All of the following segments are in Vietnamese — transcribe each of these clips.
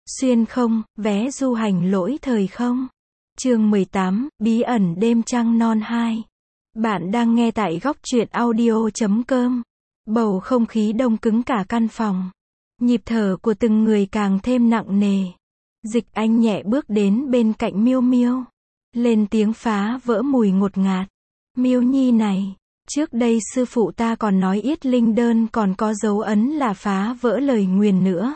Xuyên không, vé du hành lỗi thời không. Chương 18, bí ẩn đêm trăng non 2. Bạn đang nghe tại góc truyện audio.com. Bầu không khí đông cứng cả căn phòng. Nhịp thở của từng người càng thêm nặng nề. Dịch Anh nhẹ bước đến bên cạnh Miêu Miêu. Lên tiếng phá vỡ mùi ngột ngạt. Miêu Nhi này, trước đây sư phụ ta còn nói Yết Linh đơn còn có dấu ấn là phá vỡ lời nguyền nữa.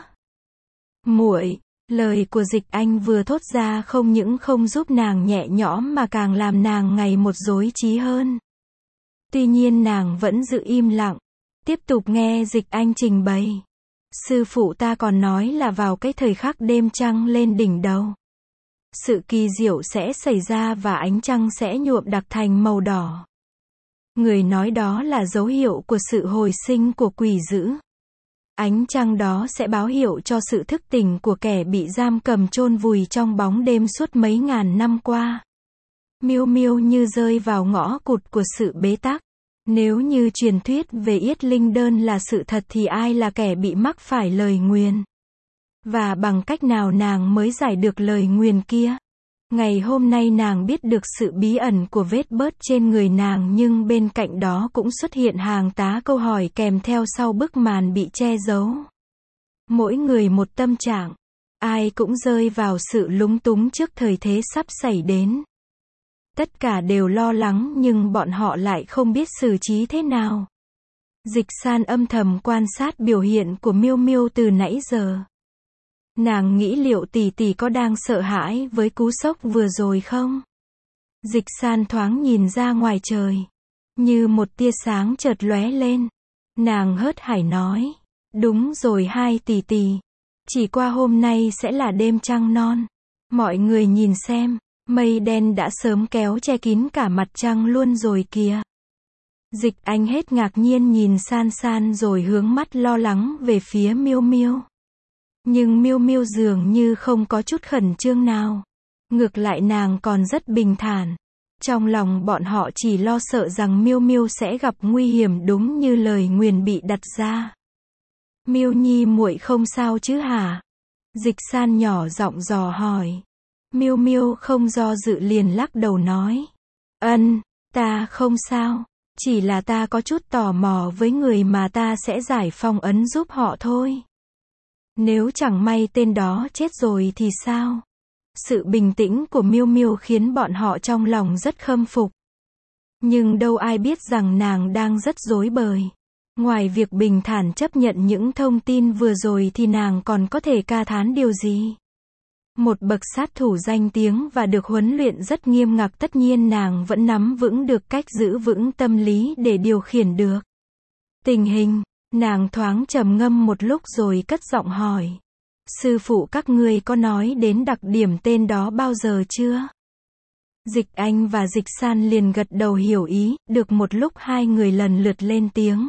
Muội, lời của Dịch Anh vừa thốt ra không những không giúp nàng nhẹ nhõm mà càng làm nàng ngày một rối trí hơn. Tuy nhiên nàng vẫn giữ im lặng, tiếp tục nghe Dịch Anh trình bày. Sư phụ ta còn nói là vào cái thời khắc đêm trăng lên đỉnh đầu, sự kỳ diệu sẽ xảy ra và ánh trăng sẽ nhuộm đặc thành màu đỏ. Người nói đó là dấu hiệu của sự hồi sinh của quỷ dữ. Ánh trăng đó sẽ báo hiệu cho sự thức tỉnh của kẻ bị giam cầm chôn vùi trong bóng đêm suốt mấy ngàn năm qua. Miêu Miêu như rơi vào ngõ cụt của sự bế tắc. Nếu như truyền thuyết về Yết Linh đơn là sự thật thì ai là kẻ bị mắc phải lời nguyền? Và bằng cách nào nàng mới giải được lời nguyền kia? Ngày hôm nay nàng biết được sự bí ẩn của vết bớt trên người nàng, nhưng bên cạnh đó cũng xuất hiện hàng tá câu hỏi kèm theo sau bức màn bị che giấu. Mỗi người một tâm trạng. Ai cũng rơi vào sự lúng túng trước thời thế sắp xảy đến. Tất cả đều lo lắng nhưng bọn họ lại không biết xử trí thế nào. Dịch San âm thầm quan sát biểu hiện của Miêu Miêu từ nãy giờ. Nàng nghĩ liệu tỷ tỷ có đang sợ hãi với cú sốc vừa rồi không? Dịch San thoáng nhìn ra ngoài trời. Như một tia sáng chợt lóe lên. Nàng hớt hải nói. Đúng rồi hai tỷ tỷ. Chỉ qua hôm nay sẽ là đêm trăng non. Mọi người nhìn xem. Mây đen đã sớm kéo che kín cả mặt trăng luôn rồi kìa. Dịch Anh hết ngạc nhiên nhìn San San rồi hướng mắt lo lắng về phía Miêu Miêu. Nhưng Miêu Miêu dường như không có chút khẩn trương nào. Ngược lại nàng còn rất bình thản. Trong lòng bọn họ chỉ lo sợ rằng Miêu Miêu sẽ gặp nguy hiểm đúng như lời nguyền bị đặt ra. Miêu Nhi muội không sao chứ hả? Dịch San nhỏ giọng dò hỏi. Miêu Miêu không do dự liền lắc đầu nói. Ta không sao. Chỉ là ta có chút tò mò với người mà ta sẽ giải phong ấn giúp họ thôi. Nếu chẳng may tên đó chết rồi thì sao? Sự bình tĩnh của Miêu Miêu khiến bọn họ trong lòng rất khâm phục. Nhưng đâu ai biết rằng nàng đang rất rối bời. Ngoài việc bình thản chấp nhận những thông tin vừa rồi thì nàng còn có thể ca thán điều gì? Một bậc sát thủ danh tiếng và được huấn luyện rất nghiêm ngặt, tất nhiên nàng vẫn nắm vững được cách giữ vững tâm lý để điều khiển được tình hình. Nàng thoáng trầm ngâm một lúc rồi cất giọng hỏi. Sư phụ các ngươi có nói đến đặc điểm tên đó bao giờ chưa? Dịch Anh và Dịch San liền gật đầu hiểu ý, được một lúc hai người lần lượt lên tiếng.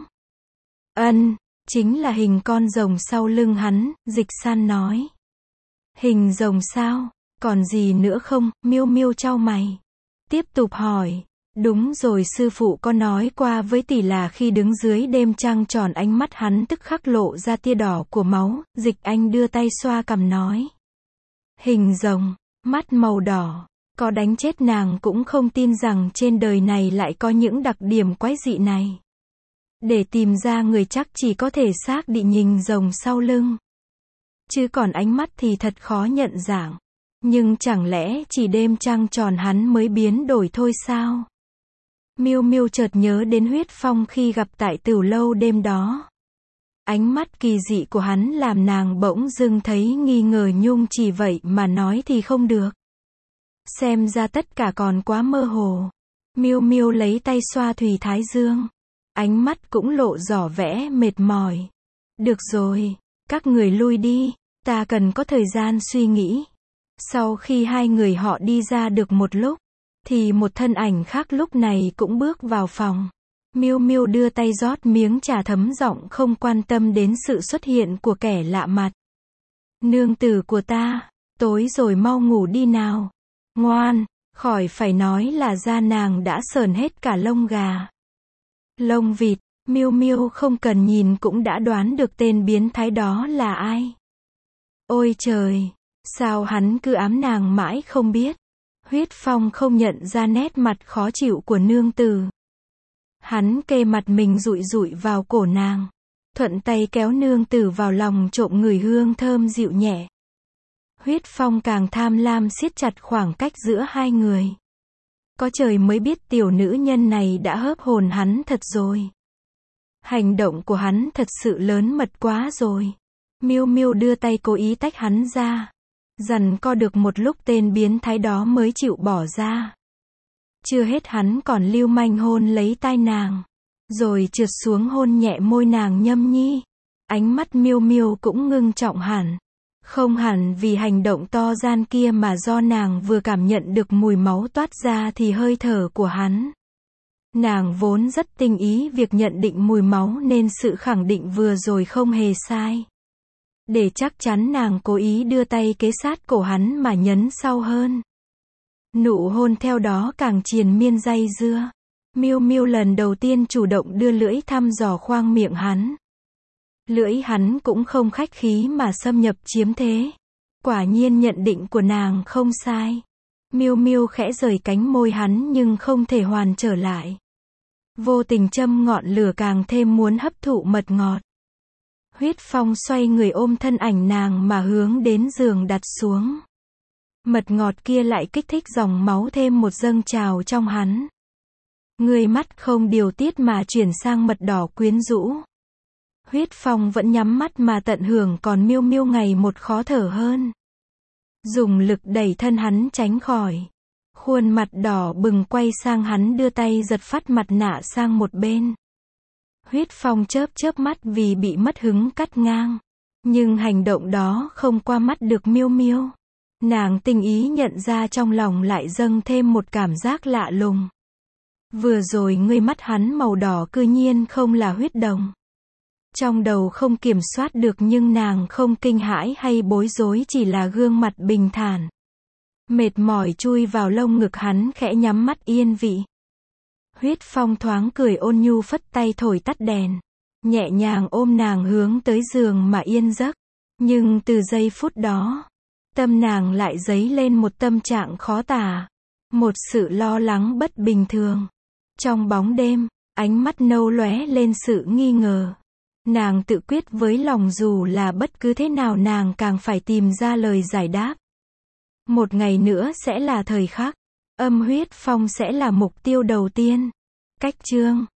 Chính là hình con rồng sau lưng hắn, Dịch San nói. Hình rồng sao? Còn gì nữa không? Miêu Miêu chau mày. Tiếp tục hỏi. Đúng rồi, sư phụ có nói qua với tỷ là khi đứng dưới đêm trăng tròn ánh mắt hắn tức khắc lộ ra tia đỏ của máu. Dịch Anh đưa tay xoa cằm nói. Hình rồng, mắt màu đỏ. Có đánh chết nàng cũng không tin rằng trên đời này lại có những đặc điểm quái dị này. Để tìm ra người chắc chỉ có thể xác định hình rồng sau lưng. Chứ còn ánh mắt thì thật khó nhận dạng. Nhưng chẳng lẽ chỉ đêm trăng tròn hắn mới biến đổi thôi sao? Miêu Miêu chợt nhớ đến Huyết Phong khi gặp tại Tửu Lâu đêm đó. Ánh mắt kỳ dị của hắn làm nàng bỗng dưng thấy nghi ngờ, nhung chỉ vậy mà nói thì không được. Xem ra tất cả còn quá mơ hồ. Miêu Miêu lấy tay xoa thùy thái dương. Ánh mắt cũng lộ rõ vẻ mệt mỏi. Được rồi, các người lui đi, ta cần có thời gian suy nghĩ. Sau khi hai người họ đi ra được một lúc, thì một thân ảnh khác lúc này cũng bước vào phòng. Miêu Miêu đưa tay rót miếng trà, thấm giọng không quan tâm đến sự xuất hiện của kẻ lạ mặt. Nương tử của ta, tối rồi mau ngủ đi nào. Ngoan, khỏi phải nói là da nàng đã sờn hết cả lông gà. Lông vịt, Miêu Miêu không cần nhìn cũng đã đoán được tên biến thái đó là ai. Ôi trời! Sao hắn cứ ám nàng mãi không biết? Huyết Phong không nhận ra nét mặt khó chịu của nương tử. Hắn kê mặt mình dụi dụi vào cổ nàng. Thuận tay kéo nương tử vào lòng trộm ngửi hương thơm dịu nhẹ. Huyết Phong càng tham lam siết chặt khoảng cách giữa hai người. Có trời mới biết tiểu nữ nhân này đã hớp hồn hắn thật rồi. Hành động của hắn thật sự lớn mật quá rồi. Miêu Miêu đưa tay cố ý tách hắn ra. Giằng co được một lúc tên biến thái đó mới chịu bỏ ra. Chưa hết hắn còn lưu manh hôn lấy tai nàng. Rồi trượt xuống hôn nhẹ môi nàng nhâm nhi. Ánh mắt Miêu Miêu cũng ngưng trọng hẳn. Không hẳn vì hành động to gian kia mà do nàng vừa cảm nhận được mùi máu toát ra thì hơi thở của hắn. Nàng vốn rất tinh ý việc nhận định mùi máu nên sự khẳng định vừa rồi không hề sai. Để chắc chắn nàng cố ý đưa tay kế sát cổ hắn mà nhấn sâu hơn. Nụ hôn theo đó càng triền miên day dưa. Miêu Miêu lần đầu tiên chủ động đưa lưỡi thăm dò khoang miệng hắn. Lưỡi hắn cũng không khách khí mà xâm nhập chiếm thế. Quả nhiên nhận định của nàng không sai. Miêu Miêu khẽ rời cánh môi hắn nhưng không thể hoàn trở lại. Vô tình châm ngọn lửa càng thêm muốn hấp thụ mật ngọt. Huyết Phong xoay người ôm thân ảnh nàng mà hướng đến giường đặt xuống. Mật ngọt kia lại kích thích dòng máu thêm một dâng trào trong hắn. Người mắt không điều tiết mà chuyển sang mật đỏ quyến rũ. Huyết Phong vẫn nhắm mắt mà tận hưởng còn Miêu Miêu ngày một khó thở hơn. Dùng lực đẩy thân hắn tránh khỏi. Khuôn mặt đỏ bừng quay sang hắn đưa tay giật phắt mặt nạ sang một bên. Huyết Phong chớp chớp mắt vì bị mất hứng cắt ngang. Nhưng hành động đó không qua mắt được Miêu Miêu. Nàng tinh ý nhận ra trong lòng lại dâng thêm một cảm giác lạ lùng. Vừa rồi ngươi mắt hắn màu đỏ cư nhiên không là huyết đồng. Trong đầu không kiểm soát được nhưng nàng không kinh hãi hay bối rối chỉ là gương mặt bình thản. Mệt mỏi chui vào lông ngực hắn khẽ nhắm mắt yên vị. Huyết Phong thoáng cười ôn nhu phất tay thổi tắt đèn. Nhẹ nhàng ôm nàng hướng tới giường mà yên giấc. Nhưng từ giây phút đó, tâm nàng lại dấy lên một tâm trạng khó tả. Một sự lo lắng bất bình thường. Trong bóng đêm, ánh mắt nâu lóe lên sự nghi ngờ. Nàng tự quyết với lòng dù là bất cứ thế nào nàng càng phải tìm ra lời giải đáp. Một ngày nữa sẽ là thời khắc. Huyết Phong sẽ là mục tiêu đầu tiên. Cách chương